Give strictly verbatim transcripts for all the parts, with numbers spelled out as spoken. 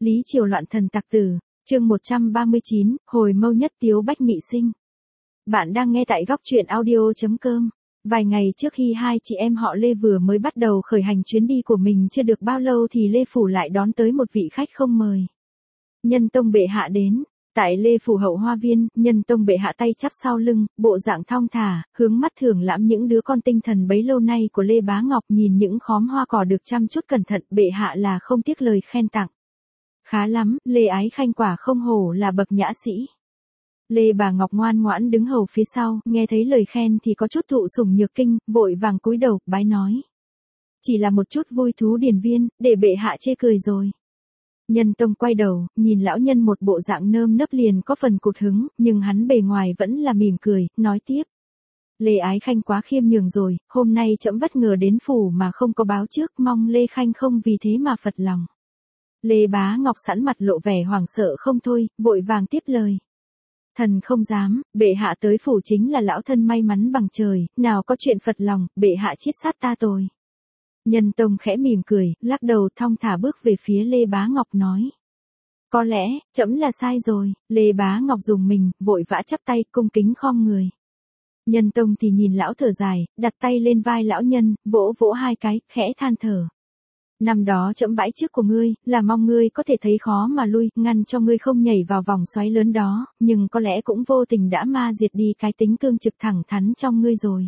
Lý Triều loạn thần tặc tử, chương một trăm ba mươi chín, hồi mâu nhất tiếu bách mị sinh. Bạn đang nghe tại góc truyện audio chấm com. Vài ngày trước khi hai chị em họ Lê vừa mới bắt đầu khởi hành chuyến đi của mình chưa được bao lâu thì Lê Phủ lại đón tới một vị khách không mời. Nhân Tông bệ hạ đến. Tại Lê Phủ hậu hoa viên, Nhân Tông bệ hạ tay chắp sau lưng, bộ dạng thong thả, hướng mắt thưởng lãm những đứa con tinh thần bấy lâu nay của Lê Bá Ngọc, nhìn những khóm hoa cỏ được chăm chút cẩn thận, bệ hạ là không tiếc lời khen tặng. Khá lắm, Lê Ái Khanh quả không hổ là bậc nhã sĩ. Lê Bà Ngọc ngoan ngoãn đứng hầu phía sau, nghe thấy lời khen thì có chút thụ sủng nhược kinh, vội vàng cúi đầu, bái nói. Chỉ là một chút vui thú điển viên, để bệ hạ chê cười rồi. Nhân Tông quay đầu, nhìn lão nhân một bộ dạng nơm nớp liền có phần cụt hứng, nhưng hắn bề ngoài vẫn là mỉm cười, nói tiếp. Lê Ái Khanh quá khiêm nhường rồi, hôm nay trẫm bất ngờ đến phủ mà không có báo trước, mong Lê Khanh không vì thế mà phật lòng. Lê Bá Ngọc sẵn mặt lộ vẻ hoảng sợ không thôi, vội vàng tiếp lời. Thần không dám, bệ hạ tới phủ chính là lão thân may mắn bằng trời, nào có chuyện phật lòng, bệ hạ chiết sát ta tôi. Nhân Tông khẽ mỉm cười, lắc đầu thong thả bước về phía Lê Bá Ngọc nói. Có lẽ, trẫm là sai rồi, Lê Bá Ngọc dùng mình, vội vã chắp tay, cung kính khom người. Nhân Tông thì nhìn lão thở dài, đặt tay lên vai lão nhân, vỗ vỗ hai cái, khẽ than thở. Năm đó trẫm bãi trước của ngươi, là mong ngươi có thể thấy khó mà lui, ngăn cho ngươi không nhảy vào vòng xoáy lớn đó, nhưng có lẽ cũng vô tình đã ma diệt đi cái tính cương trực thẳng thắn trong ngươi rồi.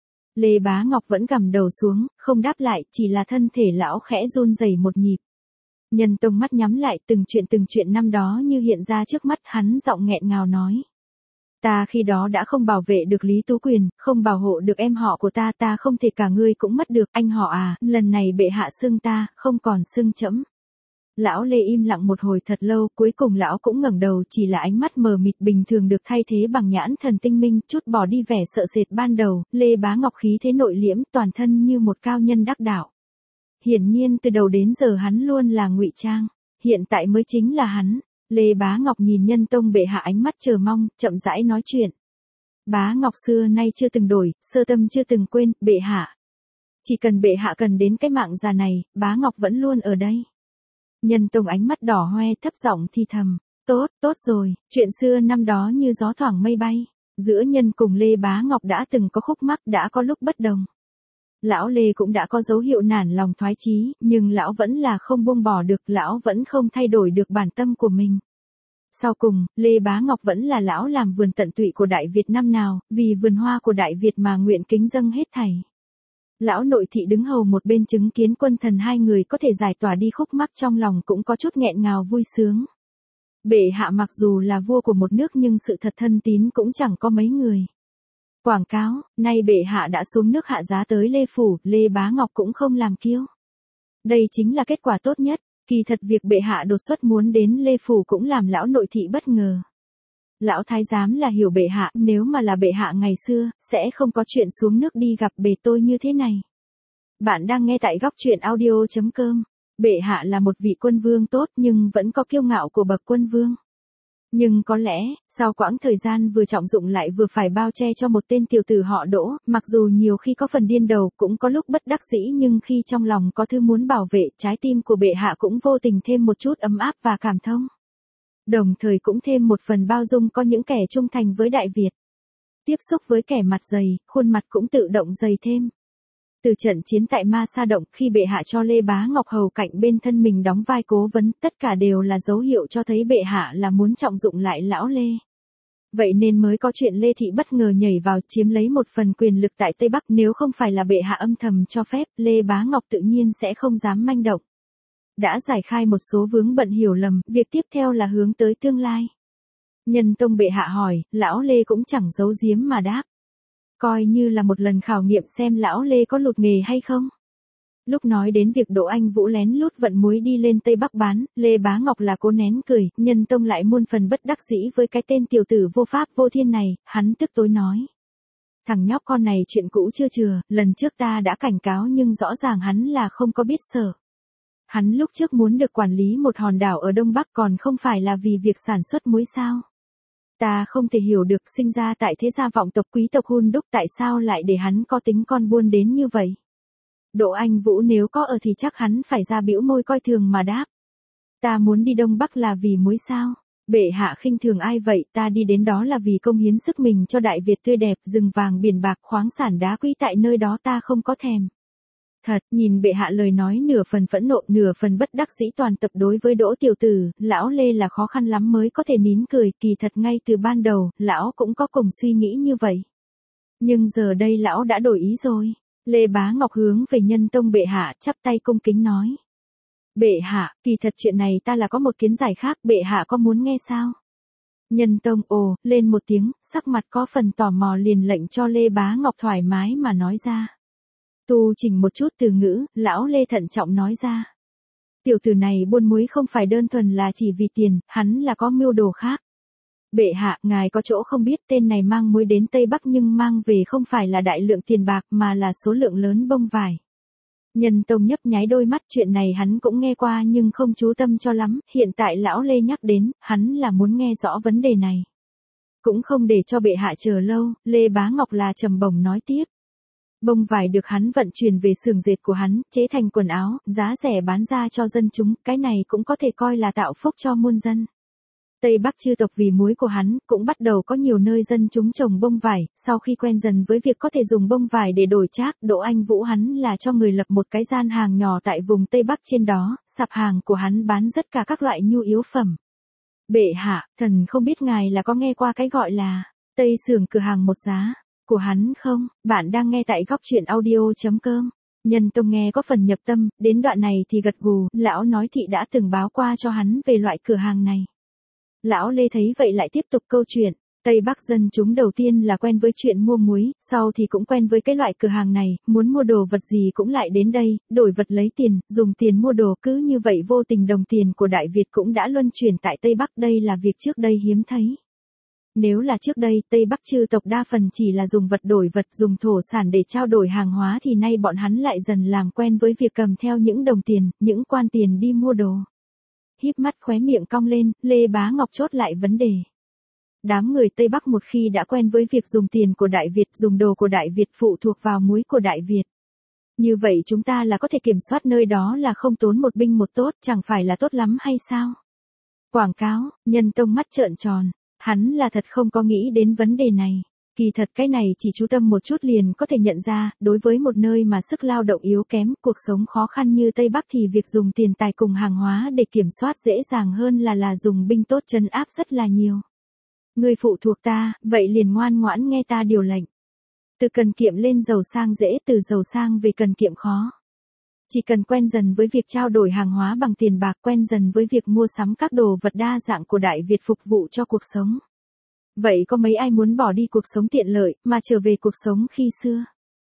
Lê Bá Ngọc vẫn gằm đầu xuống, không đáp lại, chỉ là thân thể lão khẽ run rẩy một nhịp. Nhân Tông mắt nhắm lại, từng chuyện từng chuyện năm đó như hiện ra trước mắt, hắn giọng nghẹn ngào nói. Ta khi đó đã không bảo vệ được Lý Tú Quyền, không bảo hộ được em họ của ta, ta không thể cả ngươi cũng mất được, anh họ à, lần này bệ hạ xưng ta, không còn xưng trẫm. Lão Lê im lặng một hồi thật lâu, cuối cùng lão cũng ngẩng đầu, chỉ là ánh mắt mờ mịt bình thường được thay thế bằng nhãn thần tinh minh, chút bỏ đi vẻ sợ sệt ban đầu, Lê Bá Ngọc khí thế nội liễm, toàn thân như một cao nhân đắc đạo. Hiển nhiên từ đầu đến giờ hắn luôn là ngụy trang, hiện tại mới chính là hắn. Lê Bá Ngọc nhìn Nhân Tông bệ hạ ánh mắt chờ mong, chậm rãi nói chuyện. Bá Ngọc xưa nay chưa từng đổi, sơ tâm chưa từng quên, bệ hạ. Chỉ cần bệ hạ cần đến cái mạng già này, Bá Ngọc vẫn luôn ở đây. Nhân Tông ánh mắt đỏ hoe thấp giọng thì thầm. Tốt, tốt rồi, chuyện xưa năm đó như gió thoảng mây bay. Giữa Nhân cùng Lê Bá Ngọc đã từng có khúc mắc, đã có lúc bất đồng. Lão Lê cũng đã có dấu hiệu nản lòng thoái chí, nhưng lão vẫn là không buông bỏ được, lão vẫn không thay đổi được bản tâm của mình. Sau cùng, Lê Bá Ngọc vẫn là lão làm vườn tận tụy của Đại Việt năm nào, vì vườn hoa của Đại Việt mà nguyện kính dâng hết thảy. Lão nội thị đứng hầu một bên chứng kiến quân thần hai người có thể giải tỏa đi khúc mắc trong lòng cũng có chút nghẹn ngào vui sướng. Bệ hạ mặc dù là vua của một nước nhưng sự thật thân tín cũng chẳng có mấy người. Quảng cáo, nay bệ hạ đã xuống nước hạ giá tới Lê Phủ, Lê Bá Ngọc cũng không làm kiêu. Đây chính là kết quả tốt nhất, kỳ thật việc bệ hạ đột xuất muốn đến Lê Phủ cũng làm lão nội thị bất ngờ. Lão thái giám là hiểu bệ hạ, nếu mà là bệ hạ ngày xưa, sẽ không có chuyện xuống nước đi gặp bề tôi như thế này. Bạn đang nghe tại góc truyện audio chấm com. Bệ hạ là một vị quân vương tốt nhưng vẫn có kiêu ngạo của bậc quân vương. Nhưng có lẽ, sau quãng thời gian vừa trọng dụng lại vừa phải bao che cho một tên tiểu tử họ Đỗ, mặc dù nhiều khi có phần điên đầu, cũng có lúc bất đắc dĩ nhưng khi trong lòng có thứ muốn bảo vệ, trái tim của bệ hạ cũng vô tình thêm một chút ấm áp và cảm thông. Đồng thời cũng thêm một phần bao dung có những kẻ trung thành với Đại Việt. Tiếp xúc với kẻ mặt dày, khuôn mặt cũng tự động dày thêm. Từ trận chiến tại Ma Sa Động, khi bệ hạ cho Lê Bá Ngọc hầu cạnh bên thân mình đóng vai cố vấn, tất cả đều là dấu hiệu cho thấy bệ hạ là muốn trọng dụng lại lão Lê. Vậy nên mới có chuyện Lê Thị bất ngờ nhảy vào chiếm lấy một phần quyền lực tại Tây Bắc, nếu không phải là bệ hạ âm thầm cho phép, Lê Bá Ngọc tự nhiên sẽ không dám manh động. Đã giải khai một số vướng bận hiểu lầm, việc tiếp theo là hướng tới tương lai. Nhân Tông bệ hạ hỏi, lão Lê cũng chẳng giấu giếm mà đáp. Coi như là một lần khảo nghiệm xem lão Lê có lụt nghề hay không. Lúc nói đến việc Đỗ Anh Vũ lén lút vận muối đi lên Tây Bắc bán, Lê Bá Ngọc là cố nén cười, Nhân Tông lại muôn phần bất đắc dĩ với cái tên tiểu tử vô pháp vô thiên này, hắn tức tối nói. Thằng nhóc con này chuyện cũ chưa chừa, lần trước ta đã cảnh cáo nhưng rõ ràng hắn là không có biết sợ. Hắn lúc trước muốn được quản lý một hòn đảo ở Đông Bắc còn không phải là vì việc sản xuất muối sao. Ta không thể hiểu được sinh ra tại thế gia vọng tộc quý tộc hun đúc tại sao lại để hắn có tính con buôn đến như vậy. Đỗ Anh Vũ nếu có ở thì chắc hắn phải ra bĩu môi coi thường mà đáp. Ta muốn đi Đông Bắc là vì muối sao? Bệ hạ khinh thường ai vậy? Ta đi đến đó là vì công hiến sức mình cho Đại Việt tươi đẹp, rừng vàng biển bạc, khoáng sản đá quý tại nơi đó ta không có thèm. Thật, nhìn bệ hạ lời nói nửa phần phẫn nộ nửa phần bất đắc dĩ toàn tập đối với Đỗ tiểu tử, lão Lê là khó khăn lắm mới có thể nín cười, kỳ thật ngay từ ban đầu, lão cũng có cùng suy nghĩ như vậy. Nhưng giờ đây lão đã đổi ý rồi. Lê Bá Ngọc hướng về Nhân Tông bệ hạ chắp tay cung kính nói. Bệ hạ, kỳ thật chuyện này ta là có một kiến giải khác, bệ hạ có muốn nghe sao? Nhân Tông ồ, lên một tiếng, sắc mặt có phần tò mò liền lệnh cho Lê Bá Ngọc thoải mái mà nói ra. Tu chỉnh một chút từ ngữ, lão Lê thận trọng nói ra. Tiểu tử này buôn muối không phải đơn thuần là chỉ vì tiền, hắn là có mưu đồ khác. Bệ hạ, ngài có chỗ không biết tên này mang muối đến Tây Bắc nhưng mang về không phải là đại lượng tiền bạc mà là số lượng lớn bông vải. Nhân Tông nhấp nháy đôi mắt, chuyện này hắn cũng nghe qua nhưng không chú tâm cho lắm, hiện tại lão Lê nhắc đến, hắn là muốn nghe rõ vấn đề này. Cũng không để cho bệ hạ chờ lâu, Lê Bá Ngọc là trầm bổng nói tiếp. Bông vải được hắn vận chuyển về xưởng dệt của hắn, chế thành quần áo, giá rẻ bán ra cho dân chúng, cái này cũng có thể coi là tạo phúc cho muôn dân. Tây Bắc chư tộc vì muối của hắn, cũng bắt đầu có nhiều nơi dân chúng trồng bông vải, sau khi quen dần với việc có thể dùng bông vải để đổi trác, Đỗ Anh Vũ hắn là cho người lập một cái gian hàng nhỏ tại vùng Tây Bắc trên đó, sạp hàng của hắn bán tất cả các loại nhu yếu phẩm. Bệ hạ, thần không biết ngài là có nghe qua cái gọi là Tây xưởng cửa hàng một giá của hắn không? Bạn đang nghe tại góc truyện audio chấm com. Nhân Tông nghe có phần nhập tâm, đến đoạn này thì gật gù, lão nói thị đã từng báo qua cho hắn về loại cửa hàng này. Lão Lê thấy vậy lại tiếp tục câu chuyện, Tây Bắc dân chúng đầu tiên là quen với chuyện mua muối, sau thì cũng quen với cái loại cửa hàng này, muốn mua đồ vật gì cũng lại đến đây, đổi vật lấy tiền, dùng tiền mua đồ, cứ như vậy vô tình đồng tiền của Đại Việt cũng đã luân chuyển tại Tây Bắc, đây là việc trước đây hiếm thấy. Nếu là trước đây, Tây Bắc chư tộc đa phần chỉ là dùng vật đổi vật, dùng thổ sản để trao đổi hàng hóa thì nay bọn hắn lại dần làm quen với việc cầm theo những đồng tiền, những quan tiền đi mua đồ. Híp mắt khóe miệng cong lên, Lê Bá Ngọc chốt lại vấn đề. Đám người Tây Bắc một khi đã quen với việc dùng tiền của Đại Việt, dùng đồ của Đại Việt phụ thuộc vào muối của Đại Việt. Như vậy chúng ta là có thể kiểm soát nơi đó là không tốn một binh một tốt, chẳng phải là tốt lắm hay sao? Quảng cáo, Nhân Tông mắt trợn tròn, hắn là thật không có nghĩ đến vấn đề này. Kỳ thật cái này chỉ chú tâm một chút liền có thể nhận ra, đối với một nơi mà sức lao động yếu kém, cuộc sống khó khăn như Tây Bắc thì việc dùng tiền tài cùng hàng hóa để kiểm soát dễ dàng hơn là là dùng binh tốt trấn áp rất là nhiều. Người phụ thuộc ta, vậy liền ngoan ngoãn nghe ta điều lệnh. Từ cần kiệm lên giàu sang dễ, từ giàu sang về cần kiệm khó. Chỉ cần quen dần với việc trao đổi hàng hóa bằng tiền bạc, quen dần với việc mua sắm các đồ vật đa dạng của Đại Việt phục vụ cho cuộc sống. Vậy có mấy ai muốn bỏ đi cuộc sống tiện lợi, mà trở về cuộc sống khi xưa?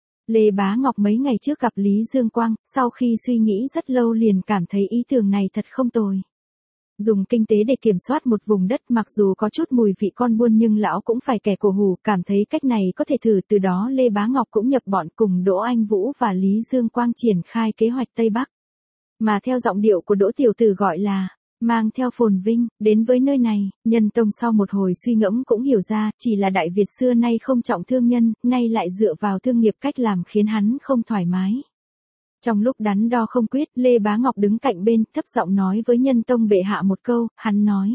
Lê Bá Ngọc mấy ngày trước gặp Lý Dương Quang, sau khi suy nghĩ rất lâu liền cảm thấy ý tưởng này thật không tồi. Dùng kinh tế để kiểm soát một vùng đất mặc dù có chút mùi vị con buôn nhưng lão cũng phải kẻ cổ hủ, cảm thấy cách này có thể thử, từ đó Lê Bá Ngọc cũng nhập bọn cùng Đỗ Anh Vũ và Lý Dương Quang triển khai kế hoạch Tây Bắc. Mà theo giọng điệu của Đỗ tiểu tử gọi là mang theo phồn vinh, đến với nơi này, Nhân Tông sau một hồi suy ngẫm cũng hiểu ra, chỉ là Đại Việt xưa nay không trọng thương nhân, nay lại dựa vào thương nghiệp cách làm khiến hắn không thoải mái. Trong lúc đắn đo không quyết, Lê Bá Ngọc đứng cạnh bên, thấp giọng nói với Nhân Tông bệ hạ một câu, hắn nói.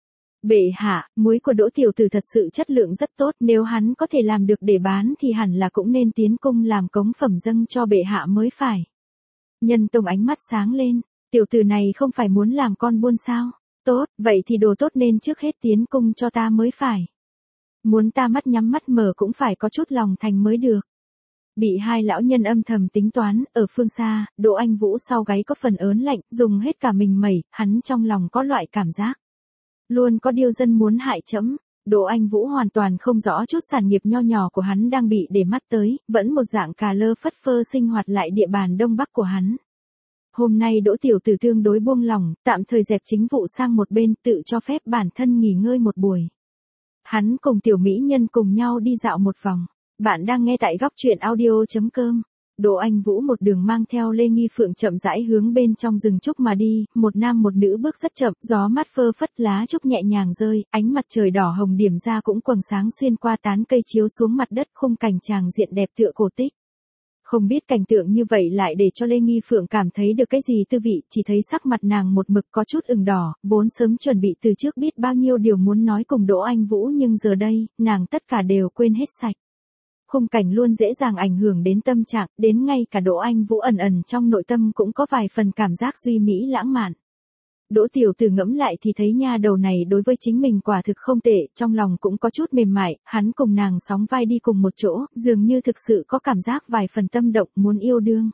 Bệ hạ, muối của Đỗ tiểu tử thật sự chất lượng rất tốt, nếu hắn có thể làm được để bán thì hẳn là cũng nên tiến cung làm cống phẩm dâng cho bệ hạ mới phải. Nhân Tông ánh mắt sáng lên. Tiểu tử này không phải muốn làm con buôn sao? Tốt, vậy thì đồ tốt nên trước hết tiến cung cho ta mới phải. Muốn ta mắt nhắm mắt mở cũng phải có chút lòng thành mới được. Bị hai lão nhân âm thầm tính toán, ở phương xa, Đỗ Anh Vũ sau gáy có phần ớn lạnh, dùng hết cả mình mẩy, hắn trong lòng có loại cảm giác. Luôn có điều dân muốn hại trẫm. Đỗ Anh Vũ hoàn toàn không rõ chút sản nghiệp nho nhỏ của hắn đang bị để mắt tới, vẫn một dạng cà lơ phất phơ sinh hoạt lại địa bàn Đông Bắc của hắn. Hôm nay Đỗ tiểu tử tương đối buông lỏng, tạm thời dẹp chính vụ sang một bên, tự cho phép bản thân nghỉ ngơi một buổi. Hắn cùng tiểu mỹ nhân cùng nhau đi dạo một vòng. Bạn đang nghe tại góc truyện audio chấm com. Đỗ Anh Vũ một đường mang theo Lê Nghi Phượng chậm rãi hướng bên trong rừng trúc mà đi, một nam một nữ bước rất chậm, gió mát phơ phất lá trúc nhẹ nhàng rơi, ánh mặt trời đỏ hồng điểm ra cũng quầng sáng xuyên qua tán cây chiếu xuống mặt đất, khung cảnh tràng diện đẹp tựa cổ tích. Không biết cảnh tượng như vậy lại để cho Lê Nghi Phượng cảm thấy được cái gì tư vị, chỉ thấy sắc mặt nàng một mực có chút ửng đỏ, vốn sớm chuẩn bị từ trước biết bao nhiêu điều muốn nói cùng Đỗ Anh Vũ nhưng giờ đây, nàng tất cả đều quên hết sạch. Khung cảnh luôn dễ dàng ảnh hưởng đến tâm trạng, đến ngay cả Đỗ Anh Vũ ẩn ẩn trong nội tâm cũng có vài phần cảm giác duy mỹ lãng mạn. Đỗ tiểu tử ngẫm lại thì thấy nha đầu này đối với chính mình quả thực không tệ, trong lòng cũng có chút mềm mại, hắn cùng nàng sóng vai đi cùng một chỗ, dường như thực sự có cảm giác vài phần tâm động muốn yêu đương.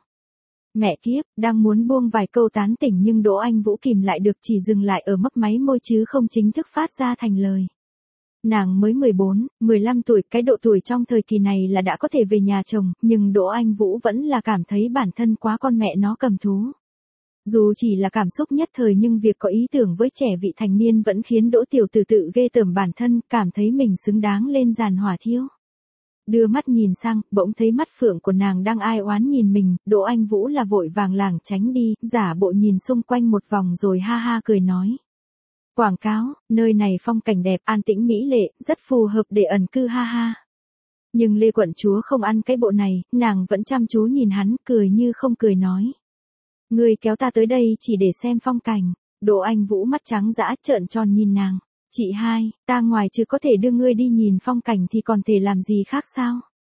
Mẹ kiếp, đang muốn buông vài câu tán tỉnh nhưng Đỗ Anh Vũ kìm lại được, chỉ dừng lại ở mấp máy môi chứ không chính thức phát ra thành lời. Nàng mới mười bốn, mười lăm tuổi, cái độ tuổi trong thời kỳ này là đã có thể về nhà chồng, nhưng Đỗ Anh Vũ vẫn là cảm thấy bản thân quá con mẹ nó cầm thú. Dù chỉ là cảm xúc nhất thời nhưng việc có ý tưởng với trẻ vị thành niên vẫn khiến Đỗ tiểu tử tự ghê tởm bản thân, cảm thấy mình xứng đáng lên giàn hỏa thiêu. Đưa mắt nhìn sang, bỗng thấy mắt phượng của nàng đang ai oán nhìn mình, Đỗ Anh Vũ là vội vàng lảng tránh đi, giả bộ nhìn xung quanh một vòng rồi ha ha cười nói. Quảng cáo, nơi này phong cảnh đẹp, an tĩnh mỹ lệ, rất phù hợp để ẩn cư ha ha. Nhưng Lê quận chúa không ăn cái bộ này, nàng vẫn chăm chú nhìn hắn, cười như không cười nói. Ngươi kéo ta tới đây chỉ để xem phong cảnh. Đỗ Anh Vũ mắt trắng dã trợn tròn nhìn nàng. Chị hai, ta ngoài chứ có thể đưa ngươi đi nhìn phong cảnh thì còn thể làm gì khác sao?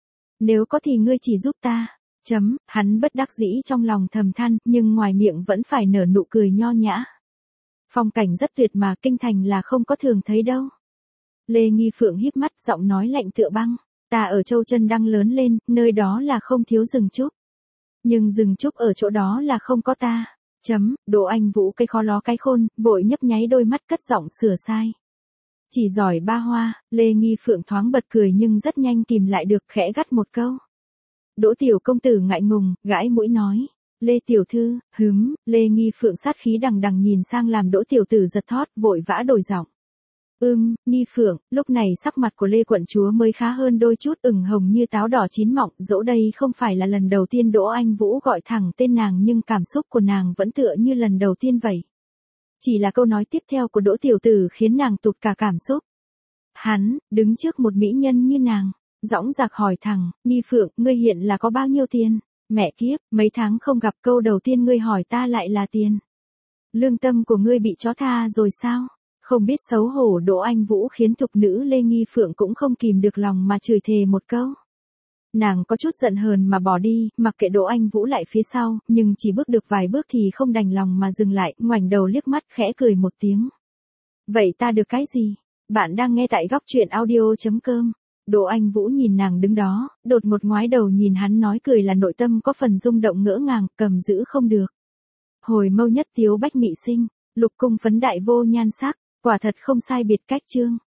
Nếu có thì ngươi chỉ giúp ta. Chấm, hắn bất đắc dĩ trong lòng thầm than, nhưng ngoài miệng vẫn phải nở nụ cười nho nhã. Phong cảnh rất tuyệt mà kinh thành là không có thường thấy đâu. Lê Nghi Phượng híp mắt, giọng nói lạnh tựa băng. Ta ở Châu Chân Đăng lớn lên, nơi đó là không thiếu rừng trúc. Nhưng rừng trúc ở chỗ đó là không có ta. Chấm, Đỗ Anh Vũ cái khó ló cái khôn, vội nhấp nháy đôi mắt cất giọng sửa sai. Chỉ giỏi ba hoa, Lê Nghi Phượng thoáng bật cười nhưng rất nhanh kìm lại được, khẽ gắt một câu. Đỗ tiểu công tử ngại ngùng, gãi mũi nói. Lê tiểu thư, hứm, Lê Nghi Phượng sát khí đằng đằng nhìn sang làm Đỗ tiểu tử giật thót, vội vã đổi giọng. Ưm, Nghi Phượng, lúc này sắc mặt của Lê quận chúa mới khá hơn đôi chút, ửng hồng như táo đỏ chín mọng, dẫu đây không phải là lần đầu tiên Đỗ Anh Vũ gọi thẳng tên nàng nhưng cảm xúc của nàng vẫn tựa như lần đầu tiên vậy. Chỉ là câu nói tiếp theo của Đỗ tiểu tử khiến nàng tụt cả cảm xúc. Hắn, đứng trước một mỹ nhân như nàng, dõng dạc hỏi thẳng, Nghi Phượng, ngươi hiện là có bao nhiêu tiền? Mẹ kiếp, mấy tháng không gặp câu đầu tiên ngươi hỏi ta lại là tiền. Lương tâm của ngươi bị chó tha rồi sao? Không biết xấu hổ Đỗ Anh Vũ khiến thục nữ Lê Nghi Phượng cũng không kìm được lòng mà chửi thề một câu. Nàng có chút giận hờn mà bỏ đi, mặc kệ Đỗ Anh Vũ lại phía sau, nhưng chỉ bước được vài bước thì không đành lòng mà dừng lại, ngoảnh đầu liếc mắt khẽ cười một tiếng. Vậy ta được cái gì? Bạn đang nghe tại góc truyện audio chấm com. Đỗ Anh Vũ nhìn nàng đứng đó, đột một ngoái đầu nhìn hắn nói cười là nội tâm có phần rung động ngỡ ngàng, cầm giữ không được. Hồi mâu nhất tiếu bách mị sinh, lục cung phấn đại vô nhan sắc, quả thật không sai biệt cách chương.